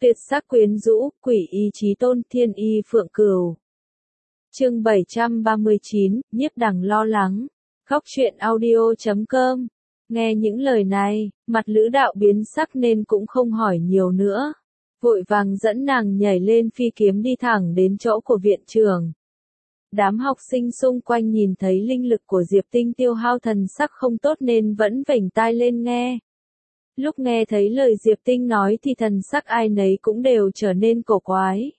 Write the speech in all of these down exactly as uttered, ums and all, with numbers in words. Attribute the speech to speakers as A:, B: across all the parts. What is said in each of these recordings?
A: Tuyệt sắc quyến rũ, quỷ y chí tôn, thiên y phượng cửu. Chương bảy trăm ba mươi chín, Nhiếp Đằng lo lắng. Góc truyện audio chấm com. Nghe những lời này, mặt Lữ Đạo biến sắc nên cũng không hỏi nhiều nữa. Vội vàng dẫn nàng nhảy lên phi kiếm đi thẳng đến chỗ của viện trưởng. Đám học sinh xung quanh nhìn thấy linh lực của Diệp Tinh tiêu hao, thần sắc không tốt nên vẫn vểnh tai lên nghe. Lúc nghe thấy lời Diệp Tinh nói thì thần sắc ai nấy cũng đều trở nên cổ quái.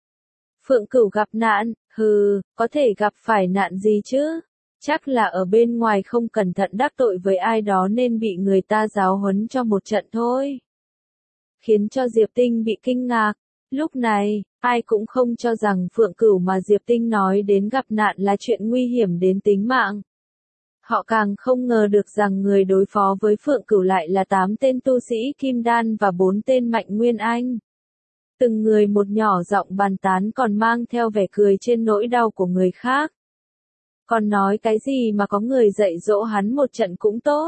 A: Phượng Cửu gặp nạn, hừ, có thể gặp phải nạn gì chứ? Chắc là ở bên ngoài không cẩn thận đắc tội với ai đó nên bị người ta giáo huấn cho một trận thôi. Khiến cho Diệp Tinh bị kinh ngạc. Lúc này, ai cũng không cho rằng Phượng Cửu mà Diệp Tinh nói đến gặp nạn là chuyện nguy hiểm đến tính mạng. Họ càng không ngờ được rằng người đối phó với Phượng Cửu lại là tám tên tu sĩ Kim Đan và bốn tên Mạnh Nguyên Anh. Từng người một nhỏ giọng bàn tán còn mang theo vẻ cười trên nỗi đau của người khác. Còn nói cái gì mà có người dạy dỗ hắn một trận cũng tốt.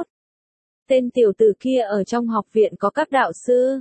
A: Tên tiểu tử kia ở trong học viện có các đạo sư,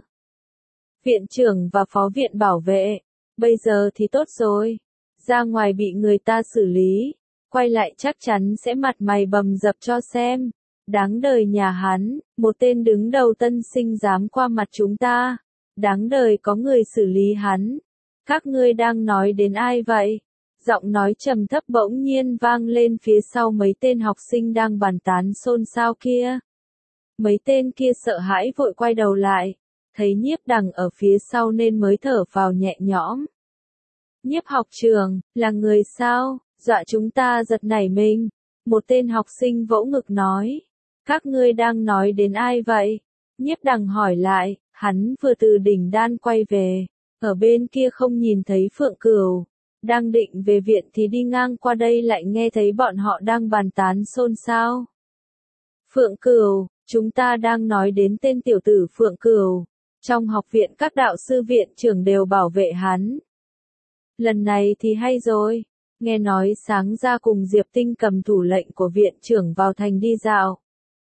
A: viện trưởng và phó viện bảo vệ. Bây giờ thì tốt rồi. Ra ngoài bị người ta xử lý. Quay lại chắc chắn sẽ mặt mày bầm dập cho xem. Đáng đời nhà hắn, một tên đứng đầu tân sinh dám qua mặt chúng ta. Đáng đời có người xử lý hắn. Các ngươi đang nói đến ai vậy? Giọng nói trầm thấp bỗng nhiên vang lên phía sau mấy tên học sinh đang bàn tán xôn xao kia. Mấy tên kia sợ hãi vội quay đầu lại. Thấy Nhiếp Đằng ở phía sau nên mới thở phào nhẹ nhõm. Nhiếp học trường, là người sao? Dọa chúng ta giật nảy mình. Một tên học sinh vỗ ngực nói. Các ngươi đang nói đến ai vậy? Nhiếp Đằng hỏi lại, hắn vừa từ đỉnh đan quay về. Ở bên kia không nhìn thấy Phượng Cửu. Đang định về viện thì đi ngang qua đây lại nghe thấy bọn họ đang bàn tán xôn xao. Phượng Cửu, chúng ta đang nói đến tên tiểu tử Phượng Cửu. Trong học viện các đạo sư viện trưởng đều bảo vệ hắn. Lần này thì hay rồi. Nghe nói sáng ra cùng Diệp Tinh cầm thủ lệnh của viện trưởng vào thành đi dạo.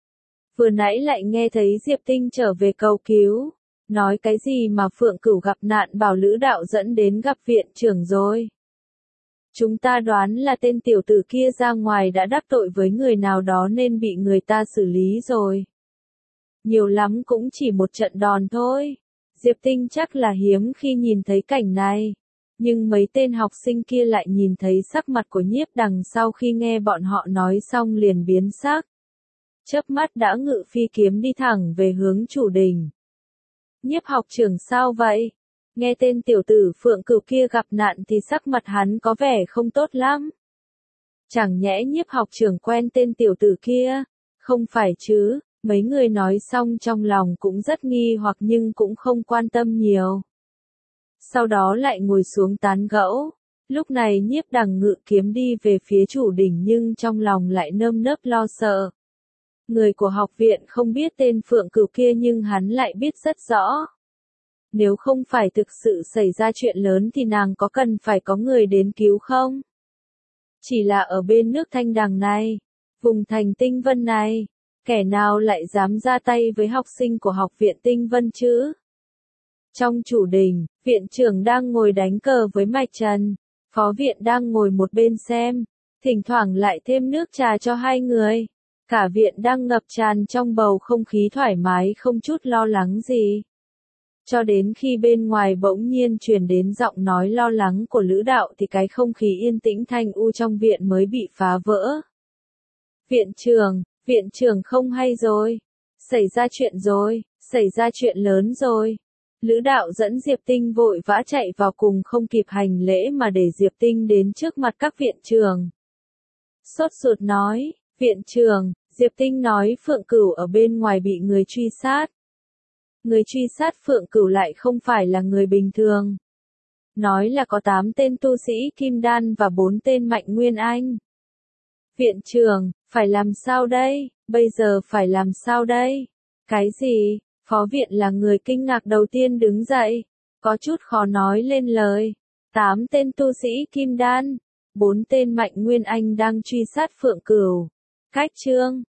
A: Vừa nãy lại nghe thấy Diệp Tinh trở về cầu cứu. Nói cái gì mà Phượng Cửu gặp nạn bảo Lữ Đạo dẫn đến gặp viện trưởng rồi. Chúng ta đoán là tên tiểu tử kia ra ngoài đã đắc tội với người nào đó nên bị người ta xử lý rồi. Nhiều lắm cũng chỉ một trận đòn thôi. Diệp Tinh chắc là hiếm khi nhìn thấy cảnh này. Nhưng mấy tên học sinh kia lại nhìn thấy sắc mặt của Nhiếp Đằng sau khi nghe bọn họ nói xong liền biến sắc. Chớp mắt đã ngự phi kiếm đi thẳng về hướng chủ đình. Nhiếp học trưởng sao vậy? Nghe tên tiểu tử Phượng Cửu kia gặp nạn thì sắc mặt hắn có vẻ không tốt lắm. Chẳng nhẽ Nhiếp học trưởng quen tên tiểu tử kia? Không phải chứ, mấy người nói xong trong lòng cũng rất nghi hoặc nhưng cũng không quan tâm nhiều. Sau đó lại ngồi xuống tán gẫu. Lúc này Nhiếp Đằng ngự kiếm đi về phía chủ đỉnh nhưng trong lòng lại nơm nớp lo sợ. Người của học viện không biết tên Phượng Cửu kia nhưng hắn lại biết rất rõ. Nếu không phải thực sự xảy ra chuyện lớn thì nàng có cần phải có người đến cứu không? Chỉ là ở bên nước Thanh Đằng này, vùng thành Tinh Vân này, kẻ nào lại dám ra tay với học sinh của học viện Tinh Vân chứ? Trong chủ đình, viện trưởng đang ngồi đánh cờ với Mạch Trần, phó viện đang ngồi một bên xem, thỉnh thoảng lại thêm nước trà cho hai người. Cả viện đang ngập tràn trong bầu không khí thoải mái không chút lo lắng gì. Cho đến khi bên ngoài bỗng nhiên truyền đến giọng nói lo lắng của Lữ Đạo thì cái không khí yên tĩnh thanh u trong viện mới bị phá vỡ. Viện trưởng, viện trưởng không hay rồi. Xảy ra chuyện rồi, xảy ra chuyện lớn rồi. Lữ Đạo dẫn Diệp Tinh vội vã chạy vào cùng không kịp hành lễ mà để Diệp Tinh đến trước mặt các viện trưởng. Sốt ruột nói, viện trưởng, Diệp Tinh nói Phượng Cửu ở bên ngoài bị người truy sát. Người truy sát Phượng Cửu lại không phải là người bình thường. Nói là có tám tên tu sĩ Kim Đan và bốn tên Mạnh Nguyên Anh. Viện trưởng, phải làm sao đây? Bây giờ phải làm sao đây? Cái gì? Phó viện là người kinh ngạc đầu tiên đứng dậy. Có chút khó nói lên lời. Tám tên tu sĩ Kim Đan. Bốn tên Mạnh Nguyên Anh đang truy sát Phượng Cửu. Cách chương.